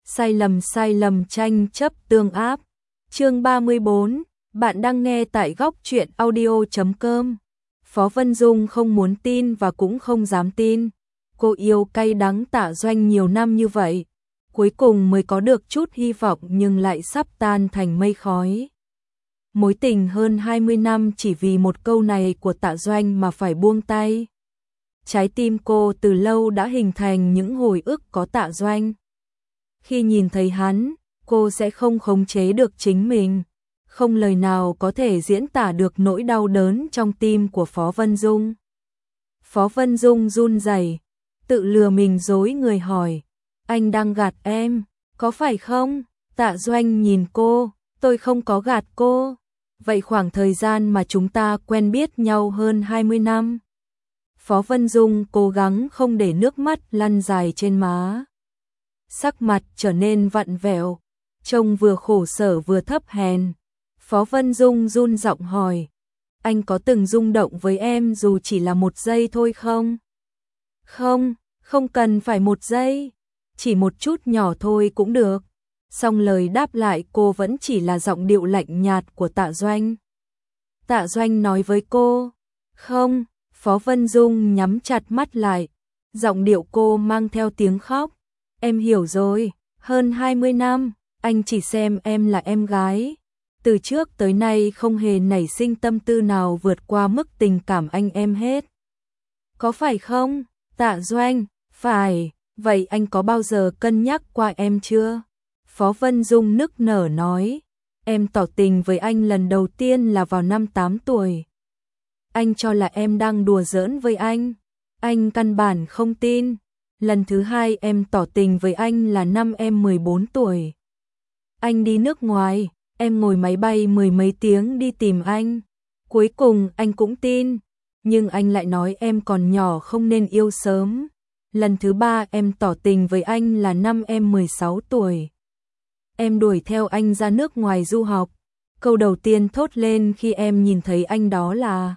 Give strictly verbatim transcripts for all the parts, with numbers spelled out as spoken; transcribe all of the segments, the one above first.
sai lầm sai lầm tranh chấp tương áp. Chương ba mươi bốn, bạn đang nghe tại góc truyện audio chấm com. Phó Vân Dung không muốn tin và cũng không dám tin. Cô yêu cay đắng Tạ Doanh nhiều năm như vậy, cuối cùng mới có được chút hy vọng nhưng lại sắp tan thành mây khói. Mối tình hơn hai mươi năm chỉ vì một câu này của Tạ Doanh mà phải buông tay. Trái tim cô từ lâu đã hình thành những hồi ức có Tạ Doanh. Khi nhìn thấy hắn, cô sẽ không khống chế được chính mình. Không lời nào có thể diễn tả được nỗi đau đớn trong tim của Phó Vân Dung. Phó Vân Dung run rẩy, tự lừa mình dối người hỏi, anh đang gạt em, có phải không? Tạ Doanh nhìn cô, tôi không có gạt cô. Vậy khoảng thời gian mà chúng ta quen biết nhau hơn hai mươi năm. Phó Vân Dung cố gắng không để nước mắt lăn dài trên má. Sắc mặt trở nên vặn vẹo, trông vừa khổ sở vừa thấp hèn. Phó Vân Dung run giọng hỏi, anh có từng rung động với em dù chỉ là một giây thôi không? Không, không cần phải một giây, chỉ một chút nhỏ thôi cũng được. Song lời đáp lại cô vẫn chỉ là giọng điệu lạnh nhạt của Tạ Doanh. Tạ Doanh nói với cô, không. Phó Vân Dung nhắm chặt mắt lại, giọng điệu cô mang theo tiếng khóc. Em hiểu rồi, hơn hai mươi năm, anh chỉ xem em là em gái. Từ trước tới nay không hề nảy sinh tâm tư nào vượt qua mức tình cảm anh em hết. Có phải không? Tạ Doanh, phải, vậy anh có bao giờ cân nhắc qua em chưa? Phó Vân Dung nức nở nói, em tỏ tình với anh lần đầu tiên là vào năm tám tuổi. Anh cho là em đang đùa giỡn với anh. Anh căn bản không tin. Lần thứ hai em tỏ tình với anh là năm em mười bốn tuổi. Anh đi nước ngoài, em ngồi máy bay mười mấy tiếng đi tìm anh. Cuối cùng anh cũng tin, nhưng anh lại nói em còn nhỏ không nên yêu sớm. Lần thứ ba em tỏ tình với anh là năm em mười sáu tuổi. Em đuổi theo anh ra nước ngoài du học. Câu đầu tiên thốt lên khi em nhìn thấy anh đó là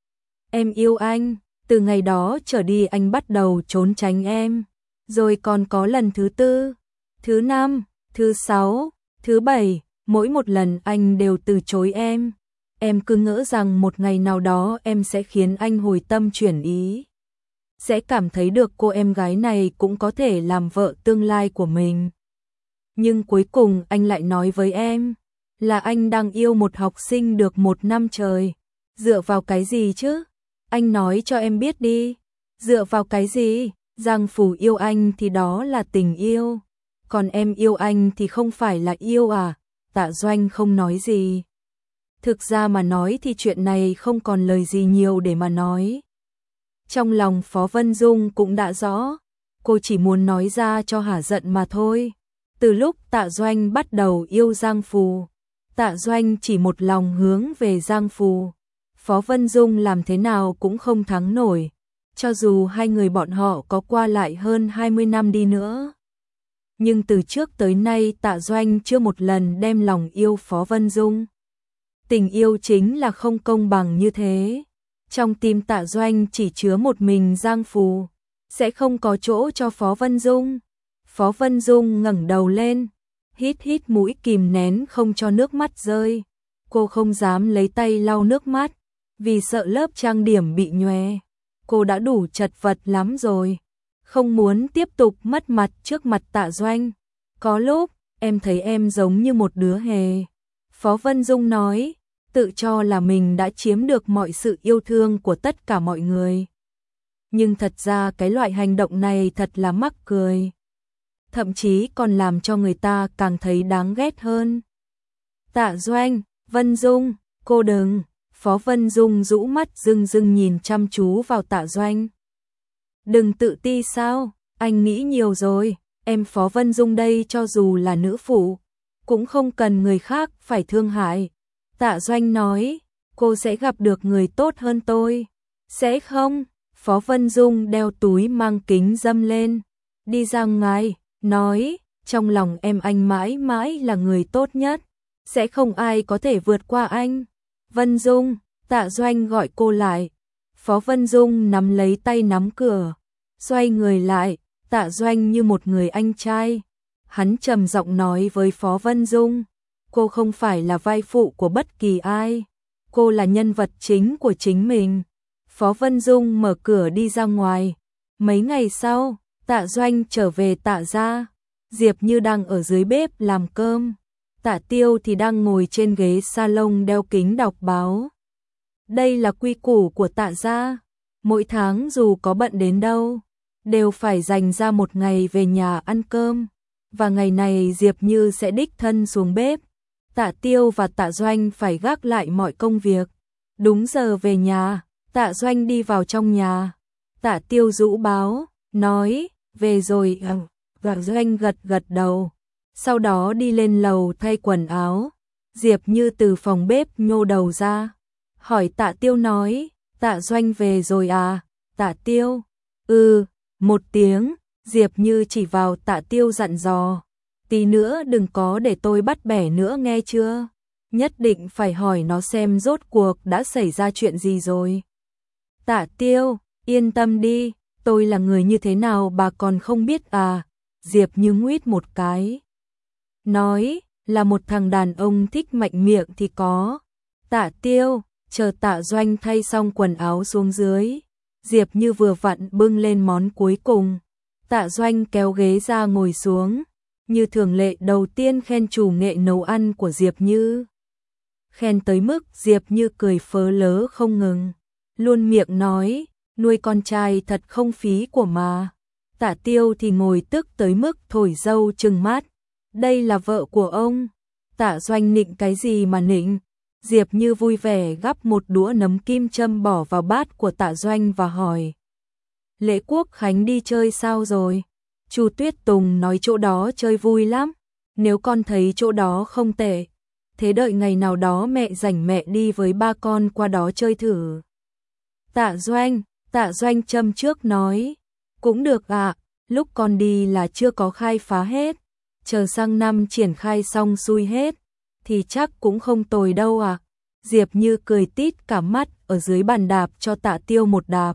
em yêu anh. Từ ngày đó trở đi anh bắt đầu trốn tránh em. Rồi còn có lần thứ tư, thứ năm, thứ sáu, thứ bảy. Mỗi một lần anh đều từ chối em. Em cứ ngỡ rằng một ngày nào đó em sẽ khiến anh hồi tâm chuyển ý. Sẽ cảm thấy được cô em gái này cũng có thể làm vợ tương lai của mình. Nhưng cuối cùng anh lại nói với em là anh đang yêu một học sinh được một năm trời. Dựa vào cái gì chứ? Anh nói cho em biết đi. Dựa vào cái gì? Giang Phủ yêu anh thì đó là tình yêu. Còn em yêu anh thì không phải là yêu à? Tạ Doanh không nói gì. Thực ra mà nói thì chuyện này không còn lời gì nhiều để mà nói. Trong lòng Phó Vân Dung cũng đã rõ. Cô chỉ muốn nói ra cho hả giận mà thôi. Từ lúc Tạ Doanh bắt đầu yêu Giang Phù, Tạ Doanh chỉ một lòng hướng về Giang Phù. Phó Vân Dung làm thế nào cũng không thắng nổi, cho dù hai người bọn họ có qua lại hơn hai mươi năm đi nữa. Nhưng từ trước tới nay Tạ Doanh chưa một lần đem lòng yêu Phó Vân Dung. Tình yêu chính là không công bằng như thế. Trong tim Tạ Doanh chỉ chứa một mình Giang Phù, sẽ không có chỗ cho Phó Vân Dung. Phó Vân Dung ngẩng đầu lên, hít hít mũi kìm nén không cho nước mắt rơi. Cô không dám lấy tay lau nước mắt, vì sợ lớp trang điểm bị nhòe. Cô đã đủ chật vật lắm rồi, không muốn tiếp tục mất mặt trước mặt Tạ Doanh. Có lúc, em thấy em giống như một đứa hề. Phó Vân Dung nói, tự cho là mình đã chiếm được mọi sự yêu thương của tất cả mọi người. Nhưng thật ra cái loại hành động này thật là mắc cười. Thậm chí còn làm cho người ta càng thấy đáng ghét hơn. Tạ Doanh, Vân Dung, cô đừng. Phó Vân Dung rũ mắt rưng rưng nhìn chăm chú vào Tạ Doanh. Đừng tự ti sao, anh nghĩ nhiều rồi, em Phó Vân Dung đây cho dù là nữ phụ, cũng không cần người khác phải thương hại. Tạ Doanh nói, cô sẽ gặp được người tốt hơn tôi. Sẽ không? Phó Vân Dung đeo túi mang kính râm lên, đi ra ngoài, nói, trong lòng em anh mãi mãi là người tốt nhất, sẽ không ai có thể vượt qua anh. Vân Dung, Tạ Doanh gọi cô lại. Phó Vân Dung nắm lấy tay nắm cửa, xoay người lại, Tạ Doanh như một người anh trai. Hắn trầm giọng nói với Phó Vân Dung, cô không phải là vai phụ của bất kỳ ai, cô là nhân vật chính của chính mình. Phó Vân Dung mở cửa đi ra ngoài. Mấy ngày sau, Tạ Doanh trở về Tạ gia. Diệp Như đang ở dưới bếp làm cơm. Tạ Tiêu thì đang ngồi trên ghế salon đeo kính đọc báo. Đây là quy củ của Tạ gia. Mỗi tháng dù có bận đến đâu, đều phải dành ra một ngày về nhà ăn cơm. Và ngày này Diệp Như sẽ đích thân xuống bếp. Tạ Tiêu và Tạ Doanh phải gác lại mọi công việc. Đúng giờ về nhà, Tạ Doanh đi vào trong nhà. Tạ Tiêu rũ báo, nói, về rồi. Tạ Doanh gật gật đầu. Sau đó đi lên lầu thay quần áo. Diệp Như từ phòng bếp nhô đầu ra. Hỏi Tạ Tiêu nói, Tạ Doanh về rồi à? Tạ Tiêu, ừ, một tiếng. Diệp Như chỉ vào Tạ Tiêu dặn dò, tí nữa đừng có để tôi bắt bẻ nữa nghe chưa? Nhất định phải hỏi nó xem rốt cuộc đã xảy ra chuyện gì rồi. Tạ Tiêu, yên tâm đi, tôi là người như thế nào bà còn không biết à? Diệp Như nguýt một cái. Nói, là một thằng đàn ông thích mạnh miệng thì có. Tạ Tiêu, chờ Tạ Doanh thay xong quần áo xuống dưới. Diệp Như vừa vặn bưng lên món cuối cùng. Tạ Doanh kéo ghế ra ngồi xuống. Như thường lệ đầu tiên khen chủ nghệ nấu ăn của Diệp Như. Khen tới mức Diệp Như cười phớ lớ không ngừng. Luôn miệng nói, nuôi con trai thật không phí của mà. Tạ Tiêu thì ngồi tức tới mức thổi dâu trừng mắt. Đây là vợ của ông. Tạ Doanh nịnh cái gì mà nịnh? Diệp Như vui vẻ gắp một đũa nấm kim châm bỏ vào bát của Tạ Doanh và hỏi. Lễ Quốc Khánh đi chơi sao rồi? Chu Tuyết Tùng nói chỗ đó chơi vui lắm. Nếu con thấy chỗ đó không tệ, thế đợi ngày nào đó mẹ rảnh mẹ đi với ba con qua đó chơi thử. Tạ Doanh, Tạ Doanh châm trước nói. Cũng được ạ, à, lúc con đi là chưa có khai phá hết. Chờ sang năm triển khai xong xuôi hết, thì chắc cũng không tồi đâu ạ. À. Diệp Như cười tít cả mắt ở dưới bàn đạp cho Tạ Tiêu một đạp.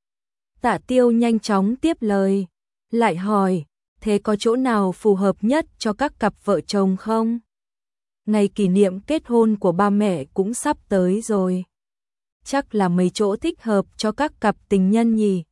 Tạ Tiêu nhanh chóng tiếp lời, lại hỏi, thế có chỗ nào phù hợp nhất cho các cặp vợ chồng không? Ngày kỷ niệm kết hôn của ba mẹ cũng sắp tới rồi. Chắc là mấy chỗ thích hợp cho các cặp tình nhân nhỉ?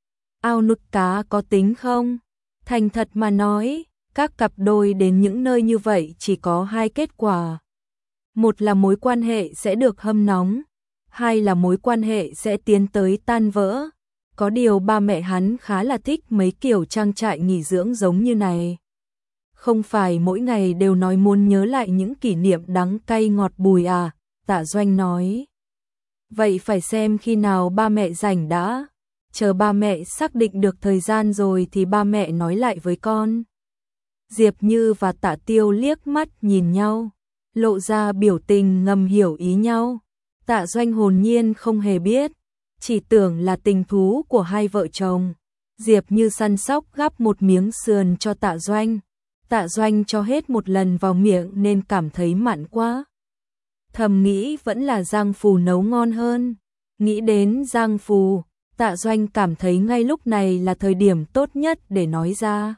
Ao nuốt cá có tính không? Thành thật mà nói, các cặp đôi đến những nơi như vậy chỉ có hai kết quả. Một là mối quan hệ sẽ được hâm nóng, hai là mối quan hệ sẽ tiến tới tan vỡ. Có điều ba mẹ hắn khá là thích mấy kiểu trang trại nghỉ dưỡng giống như này. Không phải mỗi ngày đều nói muốn nhớ lại những kỷ niệm đắng cay ngọt bùi à, Tạ Doanh nói. Vậy phải xem khi nào ba mẹ rảnh đã, chờ ba mẹ xác định được thời gian rồi thì ba mẹ nói lại với con. Diệp Như và Tạ Tiêu liếc mắt nhìn nhau, lộ ra biểu tình ngầm hiểu ý nhau. Tạ Doanh hồn nhiên không hề biết, chỉ tưởng là tình thú của hai vợ chồng. Diệp Như săn sóc gắp một miếng sườn cho Tạ Doanh. Tạ Doanh cho hết một lần vào miệng nên cảm thấy mặn quá. Thầm nghĩ vẫn là Giang Phù nấu ngon hơn. Nghĩ đến Giang Phù, Tạ Doanh cảm thấy ngay lúc này là thời điểm tốt nhất để nói ra.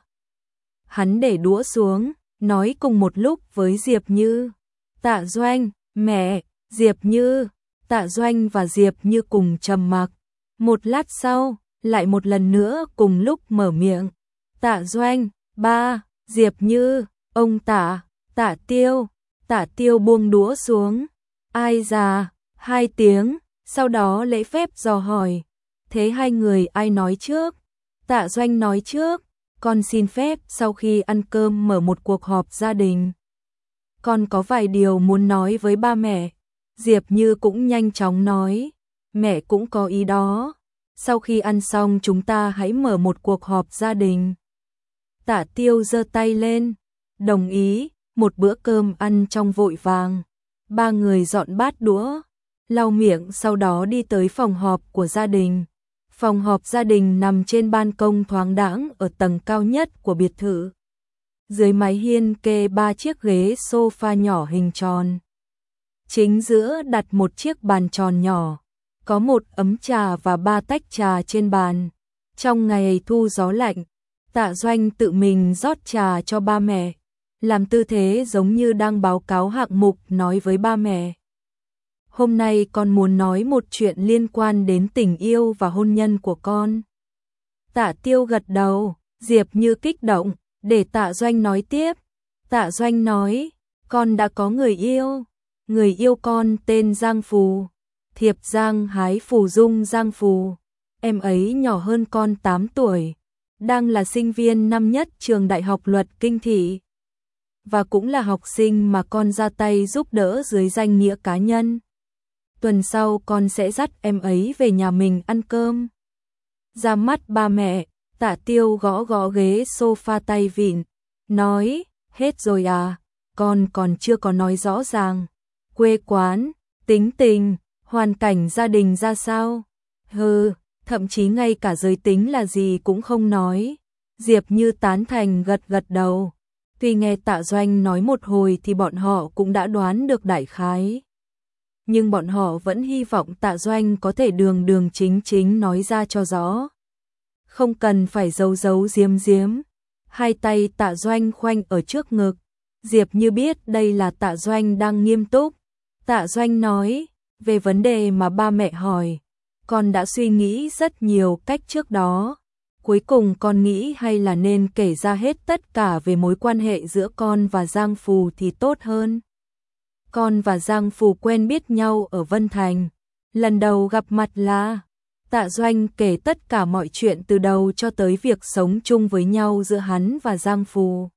Hắn để đũa xuống, nói cùng một lúc với Diệp Như. Tạ Doanh, mẹ, Diệp Như. Tạ Doanh và Diệp Như cùng trầm mặc. Một lát sau, lại một lần nữa cùng lúc mở miệng. Tạ Doanh, ba, Diệp Như, ông Tạ, Tạ Tiêu. Tạ Tiêu buông đũa xuống. Ai già, hai tiếng, sau đó lễ phép dò hỏi. Thế hai người ai nói trước? Tạ Doanh nói trước. Con xin phép sau khi ăn cơm mở một cuộc họp gia đình. Con có vài điều muốn nói với ba mẹ. Diệp Như cũng nhanh chóng nói. Mẹ cũng có ý đó. Sau khi ăn xong chúng ta hãy mở một cuộc họp gia đình. Tạ Tiêu giơ tay lên. Đồng ý. Một bữa cơm ăn trong vội vàng. Ba người dọn bát đũa, lau miệng sau đó đi tới phòng họp của gia đình. Phòng họp gia đình nằm trên ban công thoáng đãng ở tầng cao nhất của biệt thự. Dưới mái hiên kê ba chiếc ghế sofa nhỏ hình tròn. Chính giữa đặt một chiếc bàn tròn nhỏ, có một ấm trà và ba tách trà trên bàn. Trong ngày thu gió lạnh, Tạ Doanh tự mình rót trà cho ba mẹ, làm tư thế giống như đang báo cáo hạng mục, nói với ba mẹ. Hôm nay con muốn nói một chuyện liên quan đến tình yêu và hôn nhân của con. Tạ Tiêu gật đầu, Diệp Như kích động, để Tạ Doanh nói tiếp. Tạ Doanh nói, con đã có người yêu, người yêu con tên Giang Phù, thiệp Giang hái phù dung Giang Phù. Em ấy nhỏ hơn con tám tuổi, đang là sinh viên năm nhất trường Đại học Luật Kinh Thị, và cũng là học sinh mà con ra tay giúp đỡ dưới danh nghĩa cá nhân. Tuần sau con sẽ dắt em ấy về nhà mình ăn cơm. Ra mắt ba mẹ, Tạ Tiêu gõ gõ ghế sofa tay vịn, nói, hết rồi à, con còn chưa có nói rõ ràng. Quê quán, tính tình, hoàn cảnh gia đình ra sao? Hừ, thậm chí ngay cả giới tính là gì cũng không nói. Diệp Như tán thành gật gật đầu. Tuy nghe Tạ Doanh nói một hồi thì bọn họ cũng đã đoán được đại khái. Nhưng bọn họ vẫn hy vọng Tạ Doanh có thể đường đường chính chính nói ra cho rõ. Không cần phải giấu giấu giếm giếm. Hai tay Tạ Doanh khoanh ở trước ngực. Diệp Như biết đây là Tạ Doanh đang nghiêm túc. Tạ Doanh nói, về vấn đề mà ba mẹ hỏi, con đã suy nghĩ rất nhiều cách trước đó. Cuối cùng con nghĩ hay là nên kể ra hết tất cả về mối quan hệ giữa con và Giang Phù thì tốt hơn. Con và Giang Phù quen biết nhau ở Vân Thành. Lần đầu gặp mặt là... Tạ Doanh kể tất cả mọi chuyện từ đầu cho tới việc sống chung với nhau giữa hắn và Giang Phù.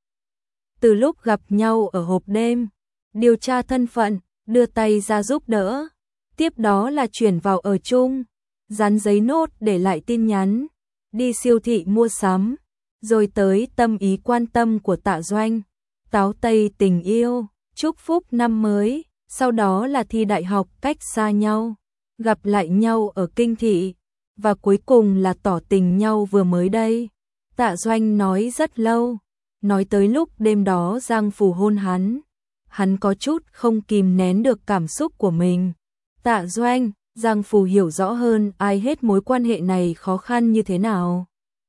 Từ lúc gặp nhau ở hộp đêm, điều tra thân phận, đưa tay ra giúp đỡ. Tiếp đó là chuyển vào ở chung, dán giấy nốt để lại tin nhắn, đi siêu thị mua sắm, rồi tới tâm ý quan tâm của Tạ Doanh, táo tây tình yêu, chúc phúc năm mới, sau đó là thi đại học cách xa nhau, gặp lại nhau ở Kinh Thị, và cuối cùng là tỏ tình nhau vừa mới đây. Tạ Doanh nói rất lâu, nói tới lúc đêm đó Giang Phù hôn hắn, hắn có chút không kìm nén được cảm xúc của mình. Tạ Doanh, Giang Phù hiểu rõ hơn ai hết mối quan hệ này khó khăn như thế nào.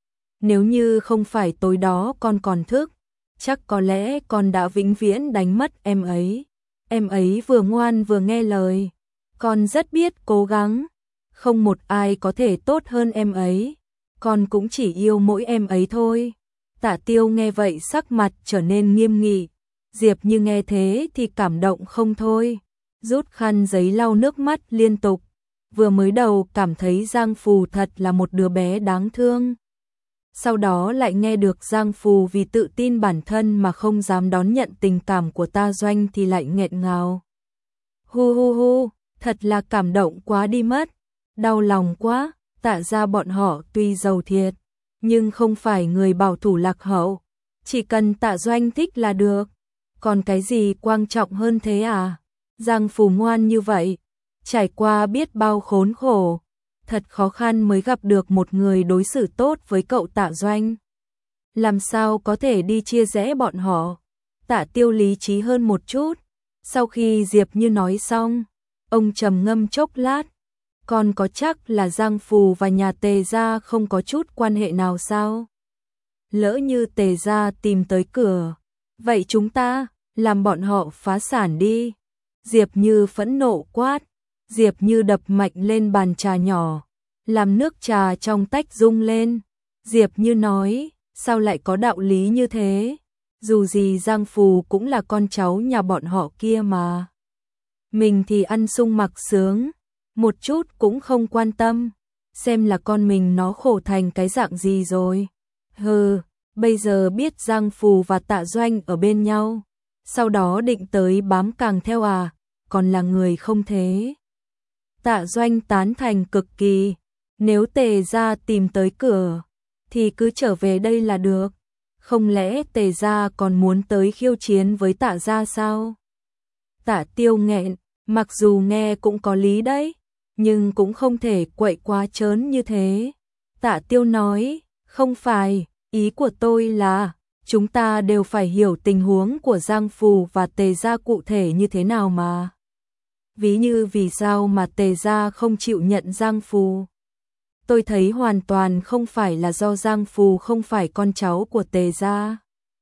Nếu như không phải tối đó con còn thức, chắc có lẽ con đã vĩnh viễn đánh mất em ấy. Em ấy vừa ngoan vừa nghe lời, con rất biết cố gắng, không một ai có thể tốt hơn em ấy, con cũng chỉ yêu mỗi em ấy thôi. Tạ Tiêu nghe vậy sắc mặt trở nên nghiêm nghị, Diệp Như nghe thế thì cảm động không thôi, rút khăn giấy lau nước mắt liên tục. Vừa mới đầu cảm thấy Giang Phù thật là một đứa bé đáng thương. Sau đó lại nghe được Giang Phù vì tự tin bản thân mà không dám đón nhận tình cảm của Tạ Doanh thì lại nghẹn ngào. Hu hu hu, thật là cảm động quá đi mất, đau lòng quá. Tạ gia bọn họ tuy giàu thiệt, nhưng không phải người bảo thủ lạc hậu, chỉ cần Tạ Doanh thích là được. Còn cái gì quan trọng hơn thế à? Giang Phù ngoan như vậy, trải qua biết bao khốn khổ, thật khó khăn mới gặp được một người đối xử tốt với cậu Tạ Doanh. Làm sao có thể đi chia rẽ bọn họ? Tạ Tiêu lý trí hơn một chút. Sau khi Diệp Như nói xong, ông trầm ngâm chốc lát. Còn có chắc là Giang Phù và nhà Tề gia không có chút quan hệ nào sao? Lỡ như Tề gia tìm tới cửa, vậy chúng ta làm bọn họ phá sản đi. Diệp Như phẫn nộ quát. Diệp Như đập mạnh lên bàn trà nhỏ, làm nước trà trong tách rung lên. Diệp Như nói, sao lại có đạo lý như thế? Dù gì Giang Phù cũng là con cháu nhà bọn họ kia mà. Mình thì ăn sung mặc sướng, một chút cũng không quan tâm, xem là con mình nó khổ thành cái dạng gì rồi. Hừ, bây giờ biết Giang Phù và Tạ Doanh ở bên nhau, sau đó định tới bám càng theo à, còn là người không thế. Tạ Doanh tán thành cực kỳ, nếu Tề gia tìm tới cửa, thì cứ trở về đây là được. Không lẽ Tề gia còn muốn tới khiêu chiến với Tạ gia sao? Tạ Tiêu nghẹn, mặc dù nghe cũng có lý đấy, nhưng cũng không thể quậy quá trớn như thế. Tạ Tiêu nói, không phải, ý của tôi là, chúng ta đều phải hiểu tình huống của Giang Phù và Tề gia cụ thể như thế nào mà. Ví như vì sao mà Tề gia không chịu nhận Giang Phù. tôi thấy hoàn toàn không phải là do Giang Phù không phải con cháu của Tề gia.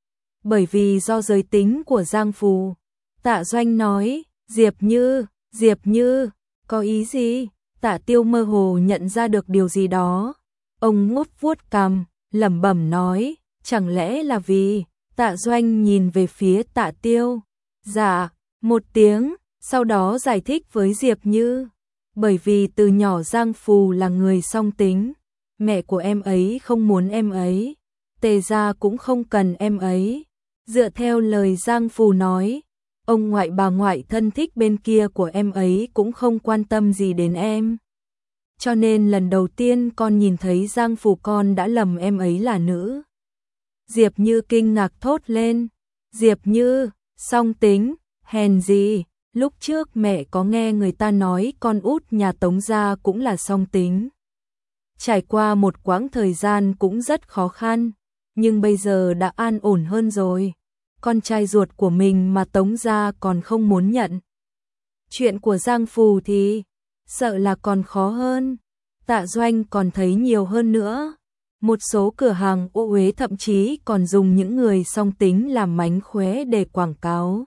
Bởi vì do giới tính của Giang Phù. Tạ Doanh nói, Diệp Như, Diệp Như, có ý gì? Tạ Tiêu mơ hồ nhận ra được điều gì đó. Ông ngốt vuốt cằm, lẩm bẩm nói, chẳng lẽ là vì... Tạ Doanh nhìn về phía Tạ Tiêu. Dạ, một tiếng, sau đó giải thích với Diệp Như. Bởi vì từ nhỏ Giang Phù là người song tính. Mẹ của em ấy không muốn em ấy. Tề gia cũng không cần em ấy. Dựa theo lời Giang Phù nói, ông ngoại bà ngoại thân thích bên kia của em ấy cũng không quan tâm gì đến em. Cho nên lần đầu tiên con nhìn thấy Giang Phù con đã lầm em ấy là nữ. Diệp Như kinh ngạc thốt lên. Diệp Như, song tính, hèn gì, lúc trước mẹ có nghe người ta nói con út nhà Tống gia cũng là song tính. Trải qua một quãng thời gian cũng rất khó khăn, nhưng bây giờ đã an ổn hơn rồi. Con trai ruột của mình mà Tống gia còn không muốn nhận. Chuyện của Giang Phù thì sợ là còn khó hơn. Tạ Doanh còn thấy nhiều hơn nữa. Một số cửa hàng ô uế thậm chí còn dùng những người song tính làm mánh khóe để quảng cáo.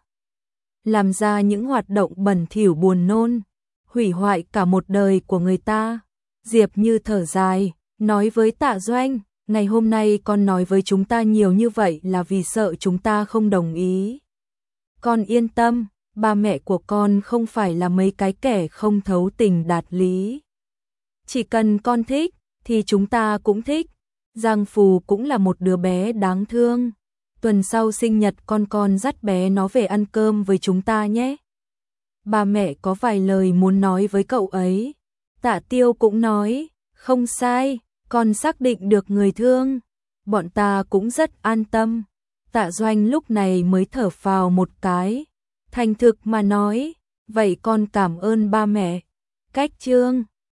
Làm ra những hoạt động bẩn thỉu buồn nôn, hủy hoại cả một đời của người ta. Diệp Như thở dài, nói với Tạ Doanh, ngày hôm nay con nói với chúng ta nhiều như vậy là vì sợ chúng ta không đồng ý. Con yên tâm, ba mẹ của con không phải là mấy cái kẻ không thấu tình đạt lý. Chỉ cần con thích, thì chúng ta cũng thích. Giang Phù cũng là một đứa bé đáng thương. Tuần sau sinh nhật con con dắt bé nó về ăn cơm với chúng ta nhé. Ba mẹ có vài lời muốn nói với cậu ấy. Tạ Tiêu cũng nói, không sai, con xác định được người thương. Bọn ta cũng rất an tâm. Tạ Doanh lúc này mới thở phào một cái. Thành thực mà nói, vậy con cảm ơn ba mẹ. Cách chương